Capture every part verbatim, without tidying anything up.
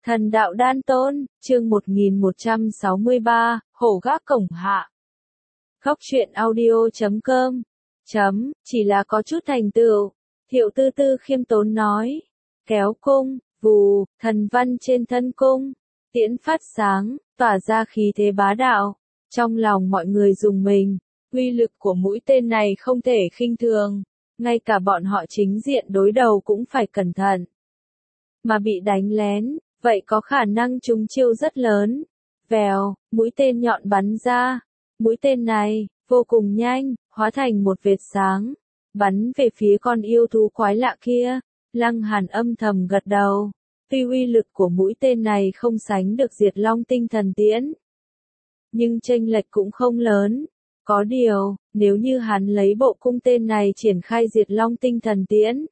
Thần đạo đan tôn, chương một nghìn một trăm sáu mươi ba, hổ gác cổng hạ. Góc truyện audio chấm com. Chấm, chỉ là có chút thành tựu. Thiệu Tư Tư khiêm tốn nói. Kéo cung, vù, thần văn trên thân cung. Tiễn phát sáng, tỏa ra khí thế bá đạo. Trong lòng mọi người rùng mình. Uy lực của mũi tên này không thể khinh thường. Ngay cả bọn họ chính diện đối đầu cũng phải cẩn thận. Mà bị đánh lén, vậy có khả năng trúng chiêu rất lớn. Vèo, mũi tên nhọn bắn ra. Mũi tên này, vô cùng nhanh, hóa thành một vệt sáng. Bắn về phía con yêu thú quái lạ kia. Lăng Hàn âm thầm gật đầu. Tuy uy lực của mũi tên này không sánh được Diệt Long Tinh Thần Tiễn. Nhưng chênh lệch cũng không lớn. Có điều, nếu như hắn lấy bộ cung tên này triển khai Diệt Long Tinh Thần Tiễn,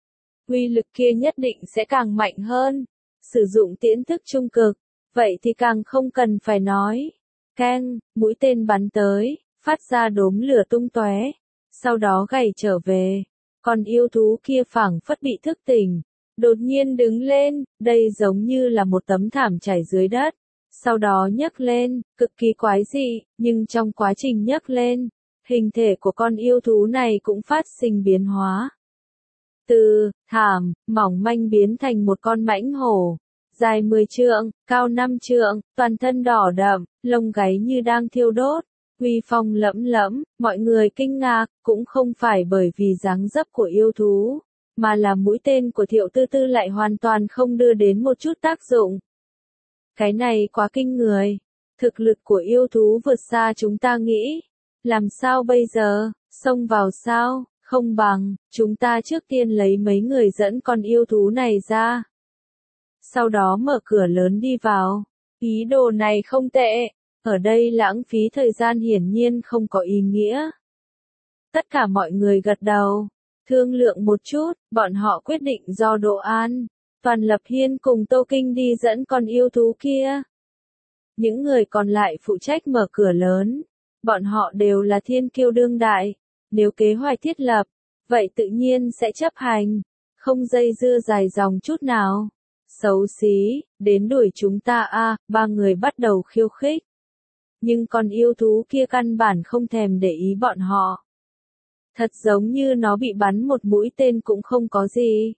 uy lực kia nhất định sẽ càng mạnh hơn. Sử dụng tiễn thức trung cực, vậy thì càng không cần phải nói. Keng, mũi tên bắn tới, phát ra đốm lửa tung tóe, sau đó gầy trở về. Còn yêu thú kia phảng phất bị thức tỉnh, đột nhiên đứng lên, đây giống như là một tấm thảm trải dưới đất. Sau đó nhấc lên, cực kỳ quái dị, nhưng trong quá trình nhấc lên, hình thể của con yêu thú này cũng phát sinh biến hóa. Từ thảm, mỏng manh biến thành một con mãnh hổ, dài mười trượng, cao năm trượng, toàn thân đỏ đậm, lông gáy như đang thiêu đốt, uy phong lẫm lẫm, mọi người kinh ngạc, cũng không phải bởi vì dáng dấp của yêu thú, mà là mũi tên của Thiệu Tư Tư lại hoàn toàn không đưa đến một chút tác dụng. Cái này quá kinh người, thực lực của yêu thú vượt xa chúng ta nghĩ, làm sao bây giờ, xông vào sao? Không bằng, chúng ta trước tiên lấy mấy người dẫn con yêu thú này ra. Sau đó mở cửa lớn đi vào. Ý đồ này không tệ. Ở đây lãng phí thời gian hiển nhiên không có ý nghĩa. Tất cả mọi người gật đầu. Thương lượng một chút, bọn họ quyết định do Độ An, Toàn Lập Hiên cùng Tô Kinh đi dẫn con yêu thú kia. Những người còn lại phụ trách mở cửa lớn. Bọn họ đều là thiên kiêu đương đại. Nếu kế hoạch thiết lập, vậy tự nhiên sẽ chấp hành, không dây dưa dài dòng chút nào. Xấu xí, đến đuổi chúng ta a, à, ba người bắt đầu khiêu khích. Nhưng con yêu thú kia căn bản không thèm để ý bọn họ. Thật giống như nó bị bắn một mũi tên cũng không có gì.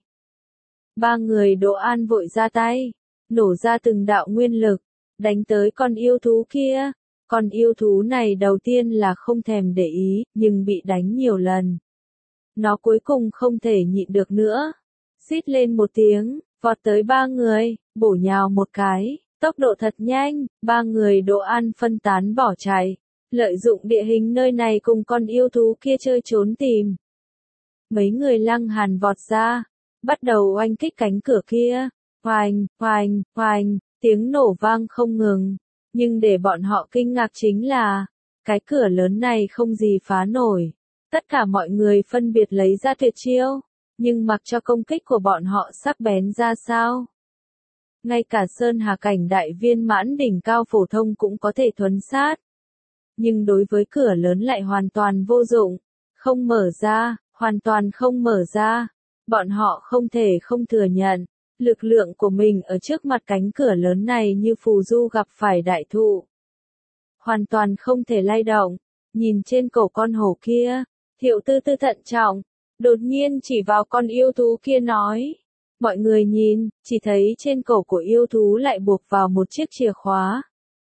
Ba người Độ An vội ra tay, nổ ra từng đạo nguyên lực, đánh tới con yêu thú kia. Con yêu thú này đầu tiên là không thèm để ý, nhưng bị đánh nhiều lần. Nó cuối cùng không thể nhịn được nữa. Xít lên một tiếng, vọt tới ba người, bổ nhào một cái, tốc độ thật nhanh, ba người Độ An phân tán bỏ chạy. Lợi dụng địa hình nơi này cùng con yêu thú kia chơi trốn tìm. Mấy người Lăng Hàn vọt ra, bắt đầu oanh kích cánh cửa kia. Oanh, oanh, oanh, tiếng nổ vang không ngừng. Nhưng để bọn họ kinh ngạc chính là, cái cửa lớn này không gì phá nổi. Tất cả mọi người phân biệt lấy ra tuyệt chiêu, nhưng mặc cho công kích của bọn họ sắc bén ra sao. Ngay cả Sơn Hà cảnh đại viên mãn đỉnh cao phổ thông cũng có thể thuấn sát. Nhưng đối với cửa lớn lại hoàn toàn vô dụng, không mở ra, hoàn toàn không mở ra. Bọn họ không thể không thừa nhận. Lực lượng của mình ở trước mặt cánh cửa lớn này như phù du gặp phải đại thụ. Hoàn toàn không thể lay động. Nhìn trên cổ con hổ kia, Thiệu Tư Tư thận trọng, đột nhiên chỉ vào con yêu thú kia nói. Mọi người nhìn, chỉ thấy trên cổ của yêu thú lại buộc vào một chiếc chìa khóa.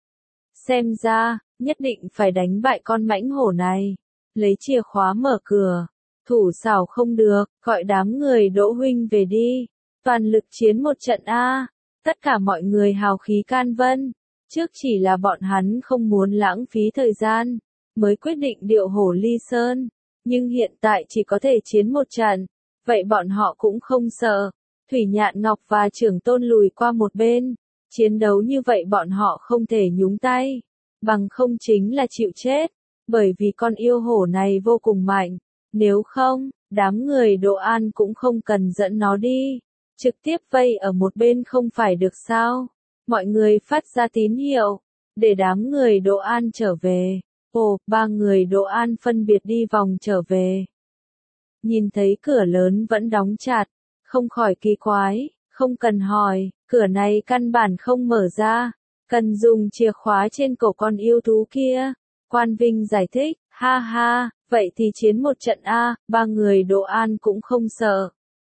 Xem ra, nhất định phải đánh bại con mãnh hổ này. Lấy chìa khóa mở cửa. Thủ xảo không được, gọi đám người Đỗ huynh về đi. Toàn lực chiến một trận A, tất cả mọi người hào khí can vân, trước chỉ là bọn hắn không muốn lãng phí thời gian, mới quyết định điệu hổ ly sơn, nhưng hiện tại chỉ có thể chiến một trận, vậy bọn họ cũng không sợ, Thủy Nhạn Ngọc và Trưởng Tôn lùi qua một bên, chiến đấu như vậy bọn họ không thể nhúng tay, bằng không chính là chịu chết, bởi vì con yêu hổ này vô cùng mạnh, nếu không, đám người Độ An cũng không cần dẫn nó đi. Trực tiếp vây ở một bên không phải được sao? Mọi người phát ra tín hiệu, để đám người Độ An trở về. Ồ, ba người Độ An phân biệt đi vòng trở về. Nhìn thấy cửa lớn vẫn đóng chặt, không khỏi kỳ quái, không cần hỏi, cửa này căn bản không mở ra, cần dùng chìa khóa trên cổ con yêu thú kia. Quan Vinh giải thích, ha ha, vậy thì chiến một trận a, ba người Đỗ An cũng không sợ.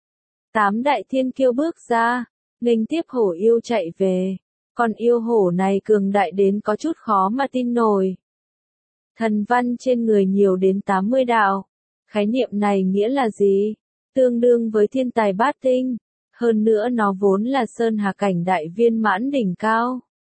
Tám đại thiên kiêu bước ra, nghênh tiếp hổ yêu chạy về. Con yêu hổ này cường đại đến có chút khó mà tin nổi. Thần văn trên người nhiều đến tám mươi đạo. Khái niệm này nghĩa là gì? Tương đương với thiên tài bát tinh. Hơn nữa nó vốn là sơn hà cảnh đại viên mãn đỉnh cao.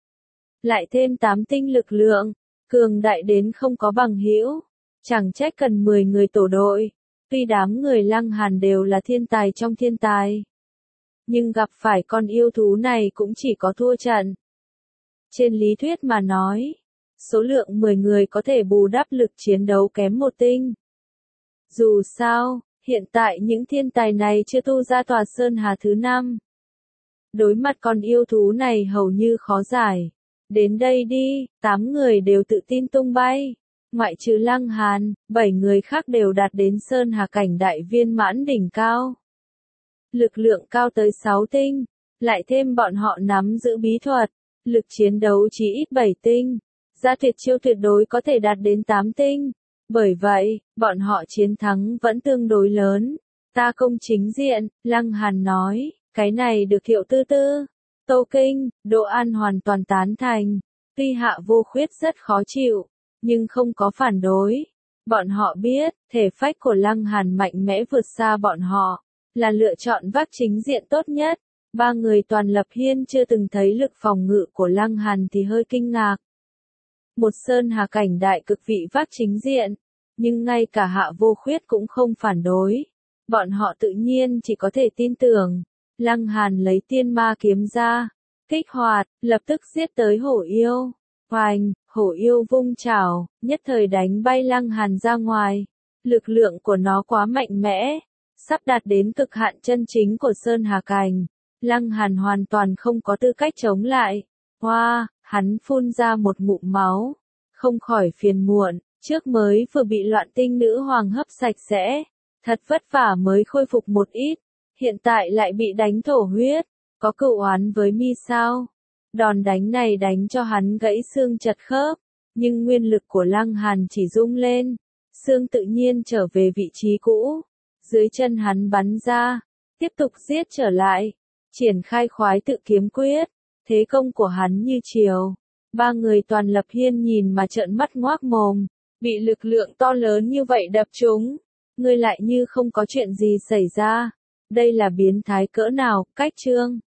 Lại thêm tám tinh lực lượng, cường đại đến không có bằng hữu. Chẳng trách cần mười người tổ đội. Tuy đám người Lăng Hàn đều là thiên tài trong thiên tài. Nhưng gặp phải con yêu thú này cũng chỉ có thua trận. Trên lý thuyết mà nói, số lượng mười người có thể bù đắp lực chiến đấu kém một tinh. Dù sao, hiện tại những thiên tài này chưa tu ra tòa sơn hà thứ năm. Đối mặt con yêu thú này hầu như khó giải. Đến đây đi, tám người đều tự tin tung bay. Ngoại trừ Lăng Hàn, bảy người khác đều đạt đến sơn hà cảnh đại viên mãn đỉnh cao. Lực lượng cao tới sáu tinh, lại thêm bọn họ nắm giữ bí thuật, lực chiến đấu chỉ ít bảy tinh, ra tuyệt chiêu tuyệt đối có thể đạt đến tám tinh. Bởi vậy, bọn họ chiến thắng vẫn tương đối lớn. Ta công chính diện, Lăng Hàn nói, cái này được Thiệu Tư Tư, Tô Kinh, Đỗ An hoàn toàn tán thành. Tuy Hạ Vô Khuyết rất khó chịu, nhưng không có phản đối. Bọn họ biết, thể phách của Lăng Hàn mạnh mẽ vượt xa bọn họ, là lựa chọn vác chính diện tốt nhất. Ba người toàn lập hiên chưa từng thấy lực phòng ngự của Lăng Hàn thì hơi kinh ngạc. Một sơn hà cảnh đại cực vị vác chính diện, nhưng ngay cả Hạ Vô Khuyết cũng không phản đối. Bọn họ tự nhiên chỉ có thể tin tưởng. Lăng Hàn lấy tiên ma kiếm ra, kích hoạt, lập tức giết tới hổ yêu. Hoành, hổ yêu vung chảo, nhất thời đánh bay Lăng Hàn ra ngoài. Lực lượng của nó quá mạnh mẽ, sắp đạt đến cực hạn chân chính của sơn hà cảnh. Lăng Hàn hoàn toàn không có tư cách chống lại. Hoa, wow, hắn phun ra một ngụm máu, không khỏi phiền muộn, trước mới vừa bị loạn tinh nữ hoàng hấp sạch sẽ, thật vất vả mới khôi phục một ít, hiện tại lại bị đánh thổ huyết, có cựu oán với mi sao? Đòn đánh này đánh cho hắn gãy xương chật khớp, nhưng nguyên lực của Lăng Hàn chỉ rung lên, xương tự nhiên trở về vị trí cũ, dưới chân hắn bắn ra, tiếp tục giết trở lại, triển khai khoái tự kiếm quyết, thế công của hắn như chiều. Ba người toàn lập hiên nhìn mà trợn mắt ngoác mồm, bị lực lượng to lớn như vậy đập trúng, ngươi lại như không có chuyện gì xảy ra. Đây là biến thái cỡ nào, cách chương